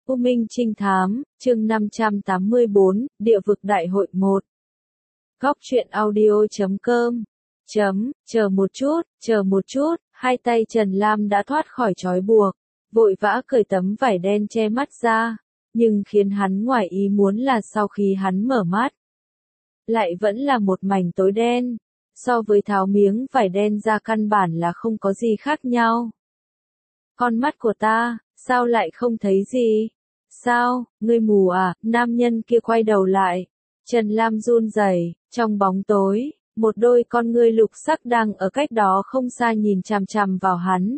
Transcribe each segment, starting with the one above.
U Minh Trinh Thám, chương 584, Địa vực Đại hội 1. Góc truyện audio.com. Chờ một chút, hai tay Trần Lam đã thoát khỏi trói buộc, vội vã cởi tấm vải đen che mắt ra, nhưng khiến hắn ngoài ý muốn là sau khi hắn mở mắt, lại vẫn là một mảnh tối đen, so với tháo miếng vải đen ra căn bản là không có gì khác nhau. Con mắt của ta, sao lại không thấy gì? Sao, ngươi mù à? Nam nhân kia quay đầu lại. Trần Lam run rẩy, trong bóng tối, một đôi con ngươi lục sắc đang ở cách đó không xa nhìn chằm chằm vào hắn.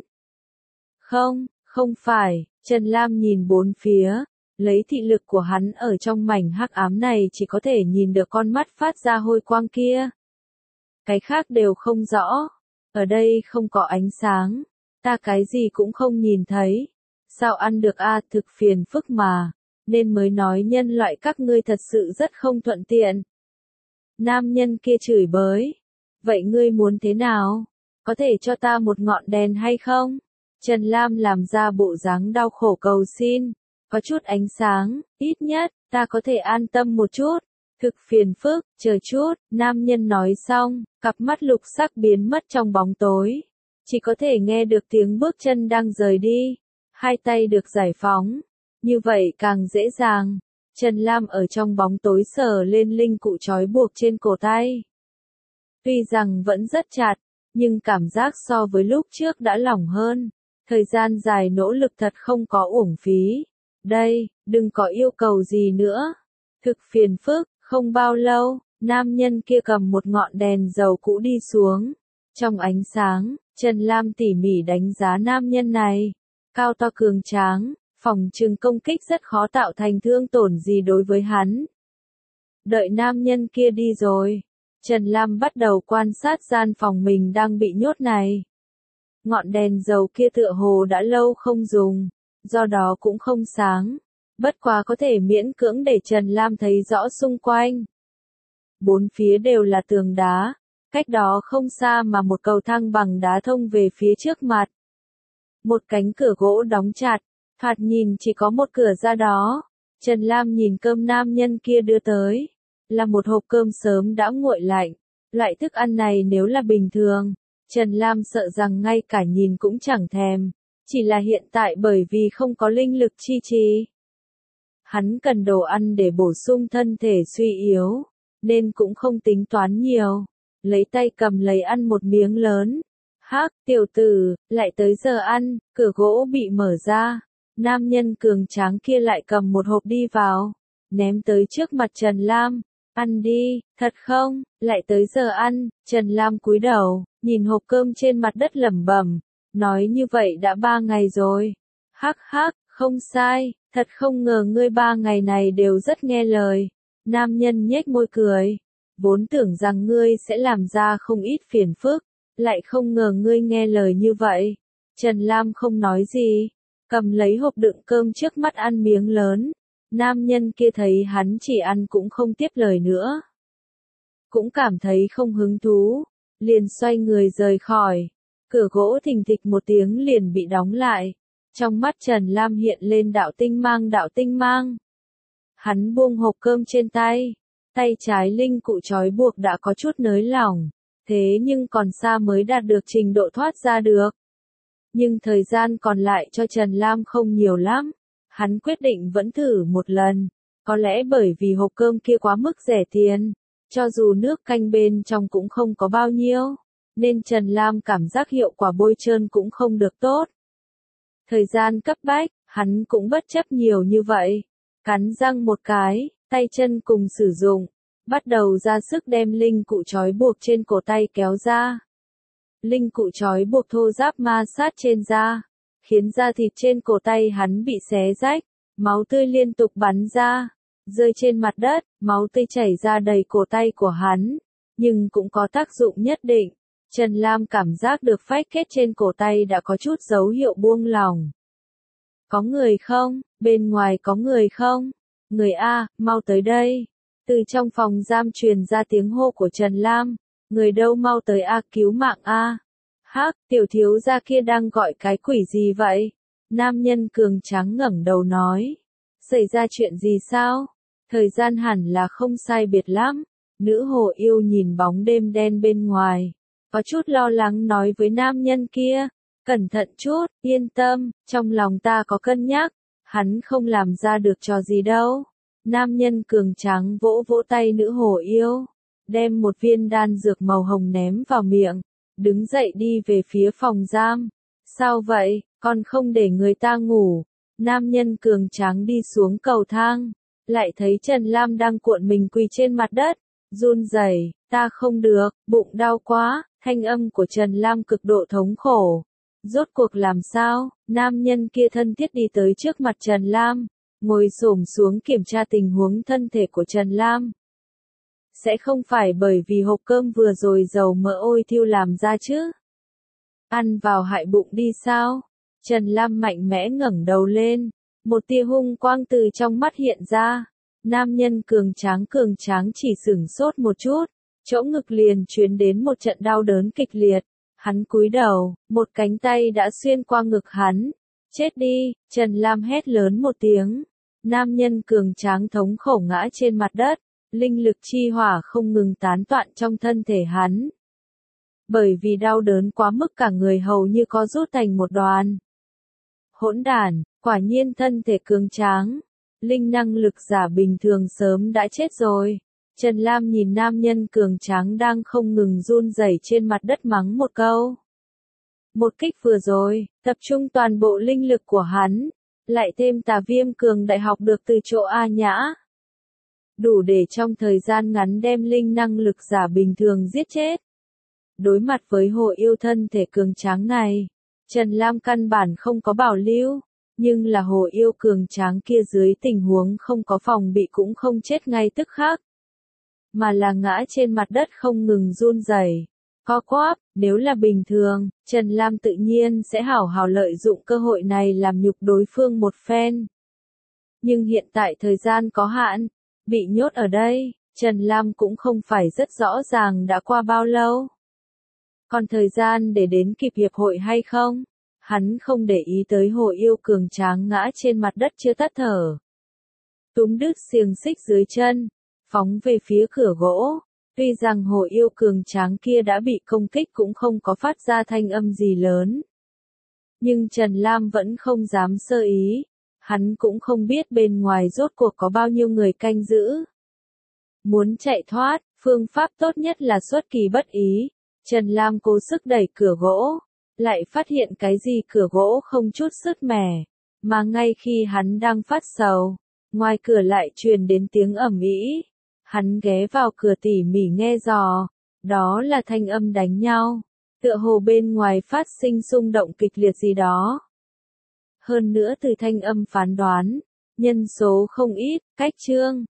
Không phải, Trần Lam nhìn bốn phía, lấy thị lực của hắn ở trong mảnh hắc ám này chỉ có thể nhìn được con mắt phát ra hôi quang kia. Cái khác đều không rõ, ở đây không có ánh sáng, ta cái gì cũng không nhìn thấy. Sao ăn được a, thực phiền phức mà, nên mới nói nhân loại các ngươi thật sự rất không thuận tiện. Nam nhân kia chửi bới, vậy ngươi muốn thế nào? Có thể cho ta một ngọn đèn hay không? Trần Lam làm ra bộ dáng đau khổ cầu xin, có chút ánh sáng, ít nhất, ta có thể an tâm một chút. Thực phiền phức, chờ chút, nam nhân nói xong, cặp mắt lục sắc biến mất trong bóng tối. Chỉ có thể nghe được tiếng bước chân đang rời đi. Hai tay được giải phóng, như vậy càng dễ dàng. Trần Lam ở trong bóng tối sờ lên linh cụ trói buộc trên cổ tay. Tuy rằng vẫn rất chặt, nhưng cảm giác so với lúc trước đã lỏng hơn. Thời gian dài nỗ lực thật không có uổng phí. Đây, đừng có yêu cầu gì nữa. Thực phiền phức, không bao lâu, nam nhân kia cầm một ngọn đèn dầu cũ đi xuống. Trong ánh sáng, Trần Lam tỉ mỉ đánh giá nam nhân này. Cao to cường tráng, phòng trừng công kích rất khó tạo thành thương tổn gì đối với hắn. Đợi nam nhân kia đi rồi, Trần Lam bắt đầu quan sát gian phòng mình đang bị nhốt này. Ngọn đèn dầu kia tựa hồ đã lâu không dùng, do đó cũng không sáng, bất quá có thể miễn cưỡng để Trần Lam thấy rõ xung quanh. Bốn phía đều là tường đá, cách đó không xa mà một cầu thang bằng đá thông về phía trước mặt. Một cánh cửa gỗ đóng chặt, thoạt nhìn chỉ có một cửa ra đó. Trần Lam nhìn cơm nam nhân kia đưa tới, là một hộp cơm sớm đã nguội lạnh. Loại thức ăn này nếu là bình thường, Trần Lam sợ rằng ngay cả nhìn cũng chẳng thèm, chỉ là hiện tại bởi vì không có linh lực chi trì. Hắn cần đồ ăn để bổ sung thân thể suy yếu, nên cũng không tính toán nhiều, lấy tay cầm lấy ăn một miếng lớn. Hắc, tiểu tử, lại tới giờ ăn, cửa gỗ bị mở ra, nam nhân cường tráng kia lại cầm một hộp đi vào, ném tới trước mặt Trần Lam, ăn đi, thật không, lại tới giờ ăn. Trần Lam cúi đầu, nhìn hộp cơm trên mặt đất lẩm bẩm, nói như vậy đã 3 ngày rồi. Hắc, không sai, thật không ngờ ngươi 3 ngày này đều rất nghe lời. Nam nhân nhếch môi cười, vốn tưởng rằng ngươi sẽ làm ra không ít phiền phức. Lại không ngờ ngươi nghe lời như vậy. Trần Lam không nói gì, cầm lấy hộp đựng cơm trước mắt ăn miếng lớn. Nam nhân kia thấy hắn chỉ ăn cũng không tiếp lời nữa. Cũng cảm thấy không hứng thú, liền xoay người rời khỏi. Cửa gỗ thình thịch một tiếng liền bị đóng lại. Trong mắt Trần Lam hiện lên đạo tinh mang. Hắn buông hộp cơm trên tay. Tay trái linh cụ trói buộc đã có chút nới lỏng. Thế nhưng còn xa mới đạt được trình độ thoát ra được. Nhưng thời gian còn lại cho Trần Lam không nhiều lắm. Hắn quyết định vẫn thử một lần. Có lẽ bởi vì hộp cơm kia quá mức rẻ tiền. Cho dù nước canh bên trong cũng không có bao nhiêu. Nên Trần Lam cảm giác hiệu quả bôi trơn cũng không được tốt. Thời gian cấp bách, hắn cũng bất chấp nhiều như vậy. Cắn răng một cái, tay chân cùng sử dụng. Bắt đầu ra sức đem linh cụ trói buộc trên cổ tay kéo ra. Linh cụ trói buộc thô ráp ma sát trên da, khiến da thịt trên cổ tay hắn bị xé rách, máu tươi liên tục bắn ra, rơi trên mặt đất, máu tươi chảy ra đầy cổ tay của hắn, nhưng cũng có tác dụng nhất định. Trần Lam cảm giác được phách kết trên cổ tay đã có chút dấu hiệu buông lỏng. Có người không? Bên ngoài có người không? Người A, mau tới đây. Từ trong phòng giam truyền ra tiếng hô của Trần Lam, người đâu mau tới A, cứu mạng A. Hắc, tiểu thiếu gia kia đang gọi cái quỷ gì vậy? Nam nhân cường tráng ngẩng đầu nói. Xảy ra chuyện gì sao? Thời gian hẳn là không sai biệt lắm. Nữ hồ yêu nhìn bóng đêm đen bên ngoài, có chút lo lắng nói với nam nhân kia, cẩn thận chút, yên tâm, trong lòng ta có cân nhắc, hắn không làm ra được trò gì đâu. Nam nhân cường tráng vỗ vỗ tay nữ hồ yêu, đem một viên đan dược màu hồng ném vào miệng, đứng dậy đi về phía phòng giam. Sao vậy, còn không để người ta ngủ? Nam nhân cường tráng đi xuống cầu thang, lại thấy Trần Lam đang cuộn mình quỳ trên mặt đất, run rẩy, ta không được, bụng đau quá, thanh âm của Trần Lam cực độ thống khổ. Rốt cuộc làm sao? Nam nhân kia thân thiết đi tới trước mặt Trần Lam, ngồi xổm xuống kiểm tra tình huống thân thể của Trần Lam. Sẽ không phải bởi vì hộp cơm vừa rồi dầu mỡ ôi thiêu làm ra chứ? Ăn vào hại bụng đi sao? Trần Lam mạnh mẽ ngẩng đầu lên, một tia hung quang từ trong mắt hiện ra. Nam nhân cường tráng chỉ sửng sốt một chút, chỗ ngực liền truyền đến một trận đau đớn kịch liệt. Hắn cúi đầu, một cánh tay đã xuyên qua ngực hắn. Chết đi, Trần Lam hét lớn một tiếng. Nam nhân cường tráng thống khổ ngã trên mặt đất, linh lực chi hỏa không ngừng tán toạn trong thân thể hắn. Bởi vì đau đớn quá mức cả người hầu như có rút thành một đoàn. Hỗn đản, quả nhiên thân thể cường tráng. Linh năng lực giả bình thường sớm đã chết rồi. Trần Lam nhìn nam nhân cường tráng đang không ngừng run rẩy trên mặt đất mắng một câu. Một kích vừa rồi, tập trung toàn bộ linh lực của hắn, lại thêm tà viêm cường đại học được từ chỗ A Nhã. Đủ để trong thời gian ngắn đem linh năng lực giả bình thường giết chết. Đối mặt với hồ yêu thân thể cường tráng này, Trần Lam căn bản không có bảo lưu, nhưng là hồ yêu cường tráng kia dưới tình huống không có phòng bị cũng không chết ngay tức khắc, mà là ngã trên mặt đất không ngừng run rẩy, co quắp. Nếu là bình thường, Trần Lam tự nhiên sẽ hảo hảo lợi dụng cơ hội này làm nhục đối phương một phen. Nhưng hiện tại thời gian có hạn, bị nhốt ở đây, Trần Lam cũng không phải rất rõ ràng đã qua bao lâu. Còn thời gian để đến kịp hiệp hội hay không? Hắn không để ý tới hồ yêu cường tráng ngã trên mặt đất chưa tắt thở. Túm đứt xiềng xích dưới chân, phóng về phía cửa gỗ. Tuy rằng hồ yêu cường tráng kia đã bị công kích cũng không có phát ra thanh âm gì lớn. Nhưng Trần Lam vẫn không dám sơ ý. Hắn cũng không biết bên ngoài rốt cuộc có bao nhiêu người canh giữ. Muốn chạy thoát, phương pháp tốt nhất là xuất kỳ bất ý. Trần Lam cố sức đẩy cửa gỗ, lại phát hiện cái gì cửa gỗ không chút sứt mẻ, mà ngay khi hắn đang phát sầu, ngoài cửa lại truyền đến tiếng ầm ĩ. Hắn ghé vào cửa tỉ mỉ nghe dò, đó là thanh âm đánh nhau, tựa hồ bên ngoài phát sinh xung động kịch liệt gì đó. Hơn nữa từ thanh âm phán đoán, nhân số không ít, cách chương